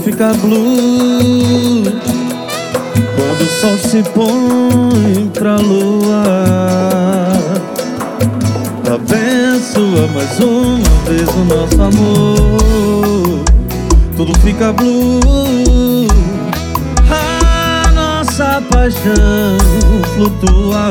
fica blue quando o sol se põe pra lua. Abençoa mais uma vez o nosso amor. Tudo fica blue, a nossa paixão flutua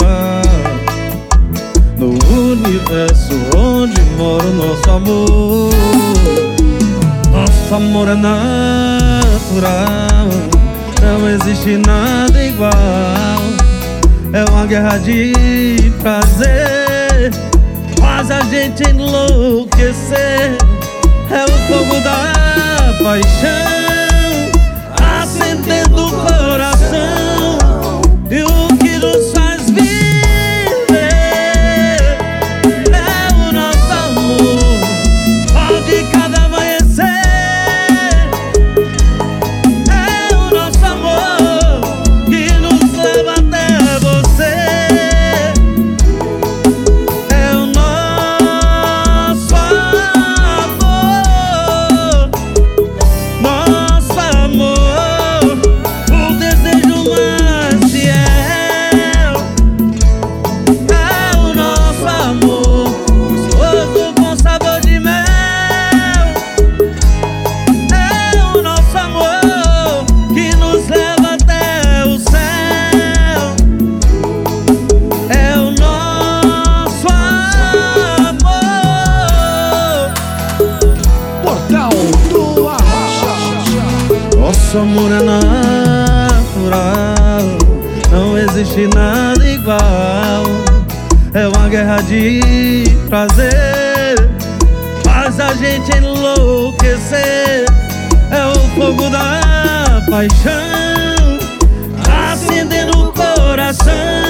no universo onde mora o nosso amor. Nosso amor é natural, não existe nada igual. É uma guerra de prazer, faz a gente enlouquecer. É o fogo da paixão acendendo o coração, e o que nos faz viver é o nosso amor. Onde cada amanhecer é o nosso amor que nos leva até você. É o nosso amor, nosso amor, o desejo mais fiel. É o nosso amor, gostoso com sabor de mel. É o nosso amor que nos leva até o céu. É o nosso amor. Portal do Arrocha. Nosso amor é natural, não existe nada igual. É uma guerra de prazer, faz a gente enlouquecer. É o fogo da paixão acendendo o coração,